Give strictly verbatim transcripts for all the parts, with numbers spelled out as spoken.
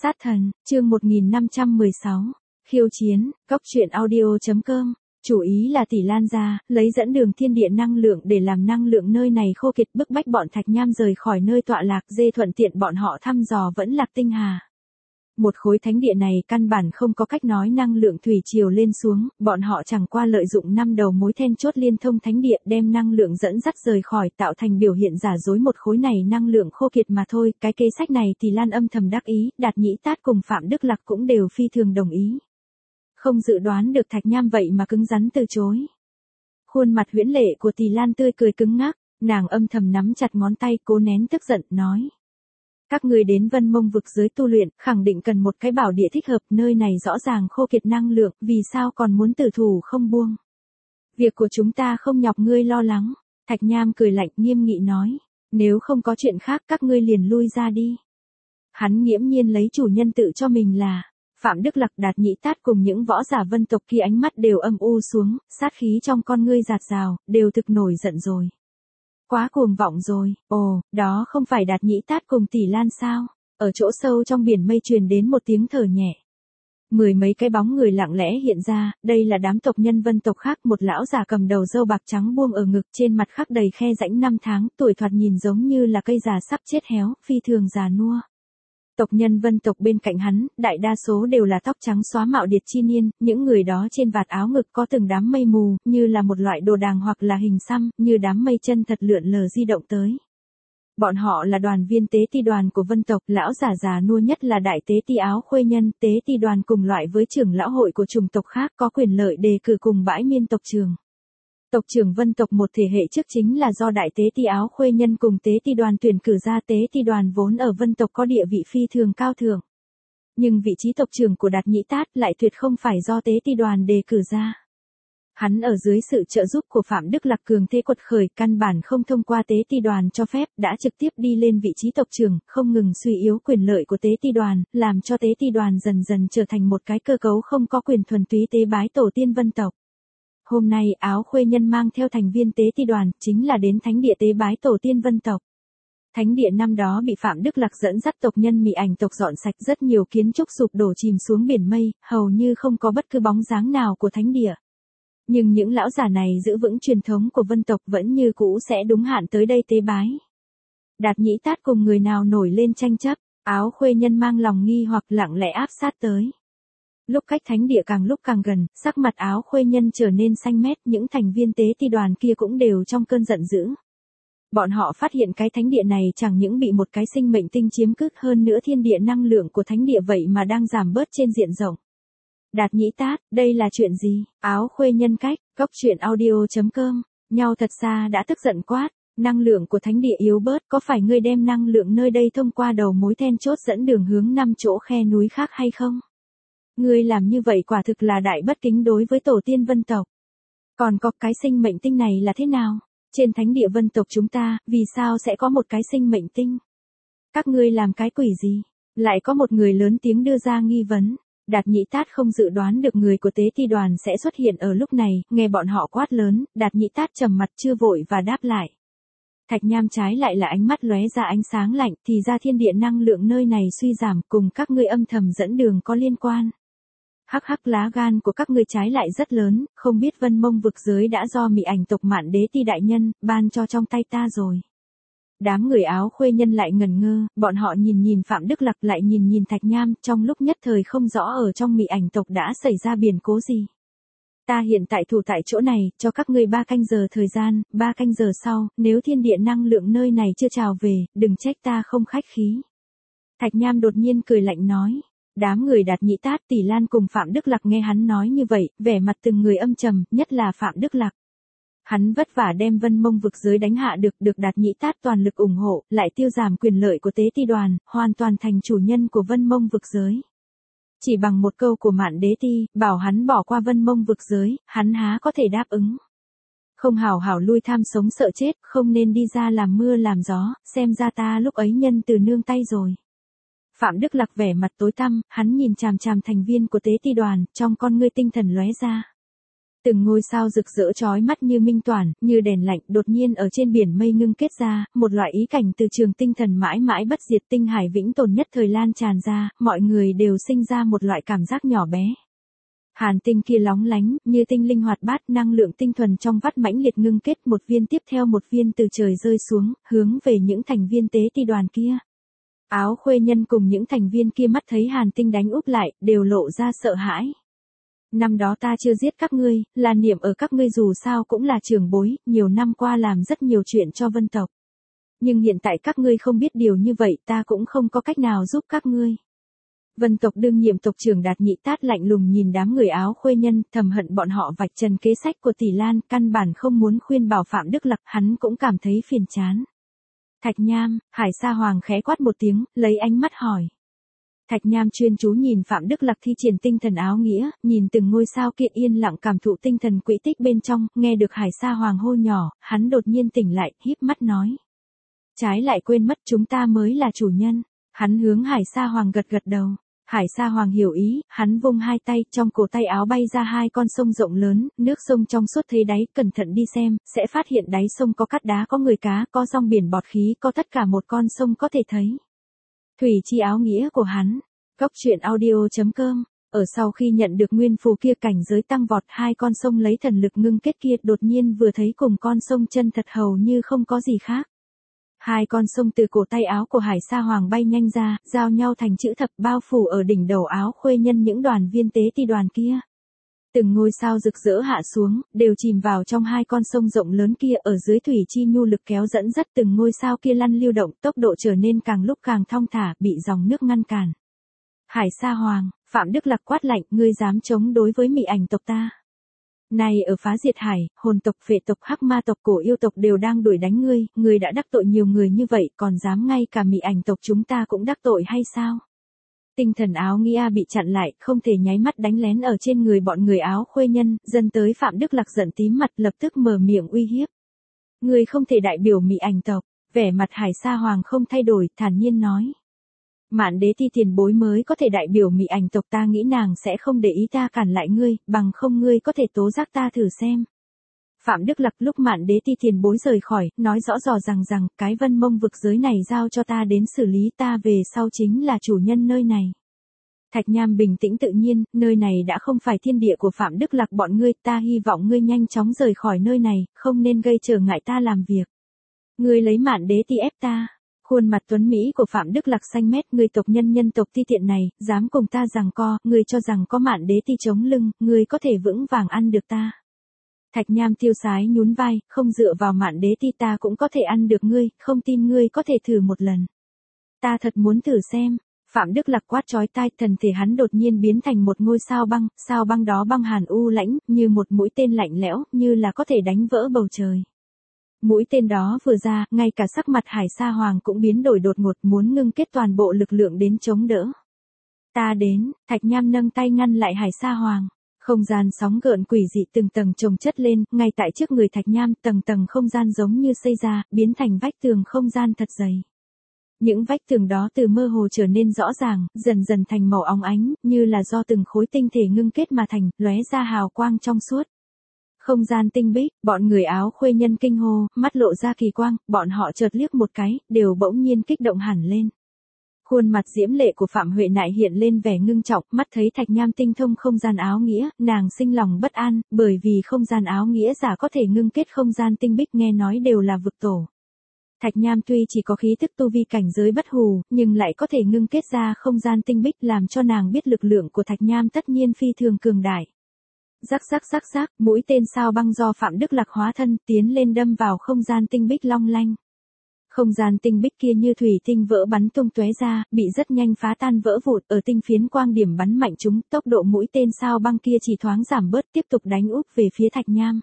Sát thần, chương một nghìn năm trăm mười sáu. Khiêu chiến, cốc truyện audio chấm com. Chủ ý là Tỷ Lan gia, lấy dẫn đường thiên địa năng lượng để làm năng lượng nơi này khô kiệt, bức bách bọn Thạch Nham rời khỏi nơi tọa lạc, dê thuận tiện bọn họ thăm dò vẫn Lạc Tinh Hà. Một khối thánh địa này căn bản không có cách nói năng lượng thủy triều lên xuống, bọn họ chẳng qua lợi dụng năm đầu mối then chốt liên thông thánh địa đem năng lượng dẫn dắt rời khỏi, tạo thành biểu hiện giả dối một khối này năng lượng khô kiệt mà thôi. Cái kế sách này thì Lan âm thầm đắc ý, Đạt Nhĩ Tát cùng Phạm Đức Lạc cũng đều phi thường đồng ý. Không dự đoán được Thạch Nham vậy mà cứng rắn từ chối. Khuôn mặt huyễn lệ của Tỷ Lan tươi cười cứng ngắc, nàng âm thầm nắm chặt ngón tay cố nén tức giận, nói. Các ngươi đến Vân Mông vực giới tu luyện, khẳng định cần một cái bảo địa thích hợp, nơi này rõ ràng khô kiệt năng lượng, vì sao còn muốn tử thủ không buông. Việc của chúng ta không nhọc ngươi lo lắng. Thạch Nham cười lạnh nghiêm nghị nói, nếu không có chuyện khác các ngươi liền lui ra đi. Hắn nghiễm nhiên lấy chủ nhân tự cho mình là Phạm Đức Lạc, Đạt Nhĩ Tát cùng những võ giả vân tộc kia ánh mắt đều âm u xuống, sát khí trong con ngươi giạt rào, đều thực nổi giận rồi. Quá cuồng vọng rồi, ồ, đó không phải Đạt Nhĩ Tát cùng Tỷ Lan sao? Ở chỗ sâu trong biển mây truyền đến một tiếng thở nhẹ. Mười mấy cái bóng người lặng lẽ hiện ra, đây là đám tộc nhân vân tộc khác, một lão già cầm đầu râu bạc trắng buông ở ngực, trên mặt khắc đầy khe rãnh năm tháng, tuổi thoạt nhìn giống như là cây già sắp chết héo, phi thường già nua. Tộc nhân vân tộc bên cạnh hắn, đại đa số đều là tóc trắng xóa mạo điệt chi niên, những người đó trên vạt áo ngực có từng đám mây mù, như là một loại đồ đàng hoặc là hình xăm, như đám mây chân thật lượn lờ di động tới. Bọn họ là đoàn viên tế ti đoàn của vân tộc, lão già già nua nhất là đại tế ti áo khuê nhân, tế ti đoàn cùng loại với trưởng lão hội của chủng tộc khác, có quyền lợi đề cử cùng bãi miên tộc trường. Tộc trưởng vân tộc một thể hệ trước chính là do đại tế ti áo khuê nhân cùng tế ti đoàn tuyển cử ra, tế ti đoàn vốn ở vân tộc có địa vị phi thường cao thượng. Nhưng vị trí tộc trưởng của Đạt Nhĩ Tát lại tuyệt không phải do tế ti đoàn đề cử ra. Hắn ở dưới sự trợ giúp của Phạm Đức Lạc cường thế quật khởi, căn bản không thông qua tế ti đoàn cho phép, đã trực tiếp đi lên vị trí tộc trưởng, không ngừng suy yếu quyền lợi của tế ti đoàn, làm cho tế ti đoàn dần dần trở thành một cái cơ cấu không có quyền thuần túy tế bái tổ tiên vân tộc. Hôm nay áo khuê nhân mang theo thành viên tế ti đoàn, chính là đến thánh địa tế bái tổ tiên vân tộc. Thánh địa năm đó bị Phạm Đức Lạc dẫn dắt tộc nhân Mị Ảnh tộc dọn sạch, rất nhiều kiến trúc sụp đổ chìm xuống biển mây, hầu như không có bất cứ bóng dáng nào của thánh địa. Nhưng những lão già này giữ vững truyền thống của vân tộc, vẫn như cũ sẽ đúng hạn tới đây tế bái. Đạt Nhĩ Tát cùng người nào nổi lên tranh chấp, áo khuê nhân mang lòng nghi hoặc lặng lẽ áp sát tới. Lúc cách thánh địa càng lúc càng gần, sắc mặt áo khuê nhân trở nên xanh mét, những thành viên tế ti đoàn kia cũng đều trong cơn giận dữ. Bọn họ phát hiện cái thánh địa này chẳng những bị một cái sinh mệnh tinh chiếm cứ, hơn nữa thiên địa năng lượng của thánh địa vậy mà đang giảm bớt trên diện rộng. Đạt Nhĩ Tát, đây là chuyện gì? Áo khuê nhân cách, cốc truyện audio chấm com, nhau thật xa đã tức giận quát, năng lượng của thánh địa yếu bớt, có phải ngươi đem năng lượng nơi đây thông qua đầu mối then chốt dẫn đường hướng năm chỗ khe núi khác hay không? Ngươi làm như vậy quả thực là đại bất kính đối với tổ tiên vân tộc. Còn có cái sinh mệnh tinh này là thế nào? Trên thánh địa vân tộc chúng ta, vì sao sẽ có một cái sinh mệnh tinh? Các ngươi làm cái quỷ gì? Lại có một người lớn tiếng đưa ra nghi vấn. Đạt Nhĩ Tát không dự đoán được người của tế ti đoàn sẽ xuất hiện ở lúc này, nghe bọn họ quát lớn, Đạt Nhĩ Tát trầm mặt chưa vội và đáp lại. Thạch Nham trái lại là ánh mắt lóe ra ánh sáng lạnh, thì ra thiên địa năng lượng nơi này suy giảm, cùng các ngươi âm thầm dẫn đường có liên quan. Hắc hắc, lá gan của các ngươi trái lại rất lớn, không biết Vân Mông vực giới đã do Mị Ảnh tộc Mạn Đế Ti đại nhân ban cho trong tay ta rồi. Đám người áo khuê nhân lại ngần ngơ, bọn họ nhìn nhìn Phạm Đức Lạc lại nhìn nhìn Thạch Nham, trong lúc nhất thời không rõ ở trong Mị Ảnh tộc đã xảy ra biến cố gì. Ta hiện tại thủ tại chỗ này, cho các ngươi ba canh giờ thời gian, ba canh giờ sau, nếu thiên địa năng lượng nơi này chưa trào về, đừng trách ta không khách khí. Thạch Nham đột nhiên cười lạnh nói. Đám người Đạt Nhĩ Tát, Tỷ Lan cùng Phạm Đức Lạc nghe hắn nói như vậy, vẻ mặt từng người âm trầm, nhất là Phạm Đức Lạc. Hắn vất vả đem Vân Mông vực giới đánh hạ được, được Đạt Nhĩ Tát toàn lực ủng hộ, lại tiêu giảm quyền lợi của tế ti đoàn, hoàn toàn thành chủ nhân của Vân Mông vực giới. Chỉ bằng một câu của Mạn Đế Ti, bảo hắn bỏ qua Vân Mông vực giới, hắn há có thể đáp ứng. Không hảo hảo lui tham sống sợ chết, không nên đi ra làm mưa làm gió, xem ra ta lúc ấy nhân từ nương tay rồi. Phạm Đức Lạc vẻ mặt tối tăm, hắn nhìn chằm chằm thành viên của tế ti đoàn, trong con ngươi tinh thần lóe ra. Từng ngôi sao rực rỡ chói mắt như minh toản, như đèn lạnh, đột nhiên ở trên biển mây ngưng kết ra, một loại ý cảnh từ trường tinh thần mãi mãi bất diệt tinh hải vĩnh tồn nhất thời lan tràn ra, mọi người đều sinh ra một loại cảm giác nhỏ bé. Hàn tinh kia lóng lánh, như tinh linh hoạt bát, năng lượng tinh thuần trong vắt mãnh liệt ngưng kết, một viên tiếp theo một viên từ trời rơi xuống, hướng về những thành viên tế ti đoàn kia. Áo khuê nhân cùng những thành viên kia mắt thấy hàn tinh đánh úp lại, đều lộ ra sợ hãi. Năm đó ta chưa giết các ngươi, là niệm ở các ngươi dù sao cũng là trưởng bối, nhiều năm qua làm rất nhiều chuyện cho vân tộc. Nhưng hiện tại các ngươi không biết điều như vậy, ta cũng không có cách nào giúp các ngươi. Vân tộc đương nhiệm tộc trưởng Đạt Nhị Tát lạnh lùng nhìn đám người áo khuê nhân, thầm hận bọn họ vạch trần kế sách của Tỷ Lan, căn bản không muốn khuyên bảo Phạm Đức Lạc, hắn cũng cảm thấy phiền chán. Thạch Nham, Hải Sa Hoàng khẽ quát một tiếng, lấy ánh mắt hỏi. Thạch Nham chuyên chú nhìn Phạm Đức Lạc thi triển tinh thần áo nghĩa, nhìn từng ngôi sao kia yên lặng cảm thụ tinh thần quỹ tích bên trong, nghe được Hải Sa Hoàng hô nhỏ, hắn đột nhiên tỉnh lại, híp mắt nói. Trái lại quên mất chúng ta mới là chủ nhân. Hắn hướng Hải Sa Hoàng gật gật đầu. Hải Sa Hoàng hiểu ý, hắn vung hai tay, trong cổ tay áo bay ra hai con sông rộng lớn, nước sông trong suốt thấy đáy, cẩn thận đi xem, sẽ phát hiện đáy sông có cát đá, có người cá, có rong biển bọt khí, có tất cả một con sông có thể thấy. Thủy chi áo nghĩa của hắn. Cốc truyện audio chấm com. Ở sau khi nhận được nguyên phù kia, cảnh giới tăng vọt, hai con sông lấy thần lực ngưng kết kia đột nhiên vừa thấy cùng con sông chân thật hầu như không có gì khác. Hai con sông từ cổ tay áo của Hải Sa Hoàng bay nhanh ra, giao nhau thành chữ thập, bao phủ ở đỉnh đầu áo khuê nhân những đoàn viên tế ti đoàn kia. Từng ngôi sao rực rỡ hạ xuống, đều chìm vào trong hai con sông rộng lớn kia, ở dưới thủy chi nhu lực kéo dẫn dắt từng ngôi sao kia lăn lưu động, tốc độ trở nên càng lúc càng thong thả, bị dòng nước ngăn cản. Hải Sa Hoàng, Phạm Đức Lạc quát lạnh, ngươi dám chống đối với Mị Ảnh tộc ta? Này ở Phá Diệt Hải, hồn tộc, phệ tộc, hắc ma tộc, cổ yêu tộc đều đang đuổi đánh ngươi, ngươi đã đắc tội nhiều người như vậy, còn dám ngay cả Mị Ảnh tộc chúng ta cũng đắc tội hay sao? Tinh thần áo nghĩa bị chặn lại, không thể nháy mắt đánh lén ở trên người bọn người áo khuê nhân, dần tới Phạm Đức Lạc giận tím mặt, lập tức mở miệng uy hiếp. Ngươi không thể đại biểu Mị Ảnh tộc. Vẻ mặt Hải Sa Hoàng không thay đổi, thản nhiên nói. Mạn Đế Ti tiền bối mới có thể đại biểu Mị Ảnh tộc, ta nghĩ nàng sẽ không để ý ta cản lại ngươi, bằng không ngươi có thể tố giác ta thử xem. Phạm Đức Lạc lúc Mạn Đế Ti tiền bối rời khỏi, nói rõ rõ ràng rằng, cái Vân Mông vực giới này giao cho ta đến xử lý, ta về sau chính là chủ nhân nơi này. Thạch Nham bình tĩnh tự nhiên, nơi này đã không phải thiên địa của Phạm Đức Lạc bọn ngươi, ta hy vọng ngươi nhanh chóng rời khỏi nơi này, không nên gây trở ngại ta làm việc. Ngươi lấy Mạn Đế Ti ép ta. Khuôn mặt tuấn Mỹ của Phạm Đức Lạc xanh mét, ngươi tộc nhân nhân tộc ti tiện này, dám cùng ta giằng co, ngươi cho rằng có Mạn Đế Ti chống lưng, ngươi có thể vững vàng ăn được ta. Thạch Nham tiêu sái nhún vai, không dựa vào Mạn Đế Ti ta cũng có thể ăn được ngươi, không tin ngươi có thể thử một lần. Ta thật muốn thử xem. Phạm Đức Lạc quát chói tai, thần thể hắn đột nhiên biến thành một ngôi sao băng, sao băng đó băng hàn u lãnh, như một mũi tên lạnh lẽo, như là có thể đánh vỡ bầu trời. Mũi tên đó vừa ra, ngay cả sắc mặt Hải Sa Hoàng cũng biến đổi đột ngột, muốn ngưng kết toàn bộ lực lượng đến chống đỡ. Ta đến, Thạch Nham nâng tay ngăn lại Hải Sa Hoàng. Không gian sóng gợn quỷ dị từng tầng chồng chất lên, ngay tại trước người Thạch Nham, tầng tầng không gian giống như xây ra, biến thành vách tường không gian thật dày. Những vách tường đó từ mơ hồ trở nên rõ ràng, dần dần thành màu óng ánh, như là do từng khối tinh thể ngưng kết mà thành, lóe ra hào quang trong suốt. Không gian tinh bích, bọn người áo khuê nhân kinh hô, mắt lộ ra kỳ quang, bọn họ chợt liếc một cái, đều bỗng nhiên kích động hẳn lên. Khuôn mặt diễm lệ của Phạm Huệ Nại hiện lên vẻ ngưng trọng, mắt thấy Thạch Nham tinh thông không gian áo nghĩa, nàng sinh lòng bất an, bởi vì không gian áo nghĩa giả có thể ngưng kết không gian tinh bích nghe nói đều là vực tổ. Thạch Nham tuy chỉ có khí thức tu vi cảnh giới bất hù, nhưng lại có thể ngưng kết ra không gian tinh bích, làm cho nàng biết lực lượng của Thạch Nham tất nhiên phi thường cường đại. Rắc rắc rắc rắc, mũi tên sao băng do Phạm Đức Lạc hóa thân tiến lên đâm vào không gian tinh bích long lanh. Không gian tinh bích kia như thủy tinh vỡ bắn tung tóe ra, bị rất nhanh phá tan vỡ vụn, ở tinh phiến quang điểm bắn mạnh chúng, tốc độ mũi tên sao băng kia chỉ thoáng giảm bớt, tiếp tục đánh úp về phía Thạch Nham.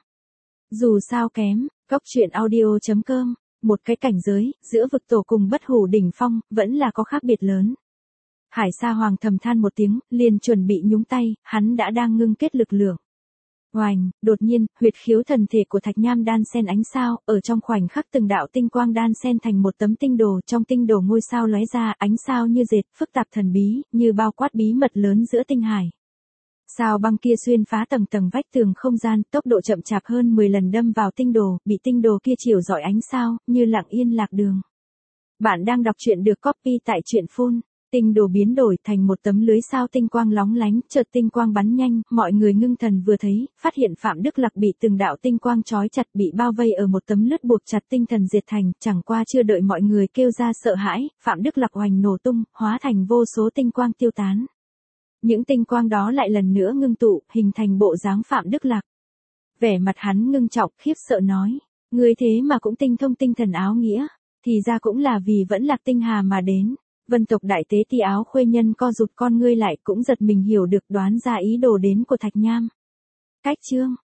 Dù sao kém, Cốc truyện audio chấm com, một cái cảnh giới, giữa vực tổ cùng bất hủ đỉnh phong, vẫn là có khác biệt lớn. Hải Sa Hoàng thầm than một tiếng, liền chuẩn bị nhúng tay, hắn đã đang ngưng kết lực lượng. Oành, đột nhiên, huyệt khiếu thần thể của Thạch Nham đan xen ánh sao, ở trong khoảnh khắc từng đạo tinh quang đan xen thành một tấm tinh đồ, trong tinh đồ ngôi sao lóe ra, ánh sao như dệt, phức tạp thần bí, như bao quát bí mật lớn giữa tinh hải. Sao băng kia xuyên phá tầng tầng vách tường không gian, tốc độ chậm chạp hơn mười lần đâm vào tinh đồ, bị tinh đồ kia chiếu rọi ánh sao, như lặng yên lạc đường. Bạn đang đọc truyện được copy tại truyện phun. Tinh đồ biến đổi thành một tấm lưới sao tinh quang lóng lánh, chợt tinh quang bắn nhanh, mọi người ngưng thần vừa thấy, phát hiện Phạm Đức Lạc bị từng đạo tinh quang trói chặt, bị bao vây ở một tấm lướt buộc chặt tinh thần diệt thành, chẳng qua chưa đợi mọi người kêu ra sợ hãi, Phạm Đức Lạc oành nổ tung, hóa thành vô số tinh quang tiêu tán. Những tinh quang đó lại lần nữa ngưng tụ, hình thành bộ dáng Phạm Đức Lạc. Vẻ mặt hắn ngưng trọng, khiếp sợ nói, ngươi thế mà cũng tinh thông tinh thần áo nghĩa, thì ra cũng là vì vẫn Lạc Tinh Hà mà đến. Vân tộc đại tế ti Áo Khuê Nhân co rụt con ngươi lại, cũng giật mình hiểu được, đoán ra ý đồ đến của Thạch Nham. Cách chương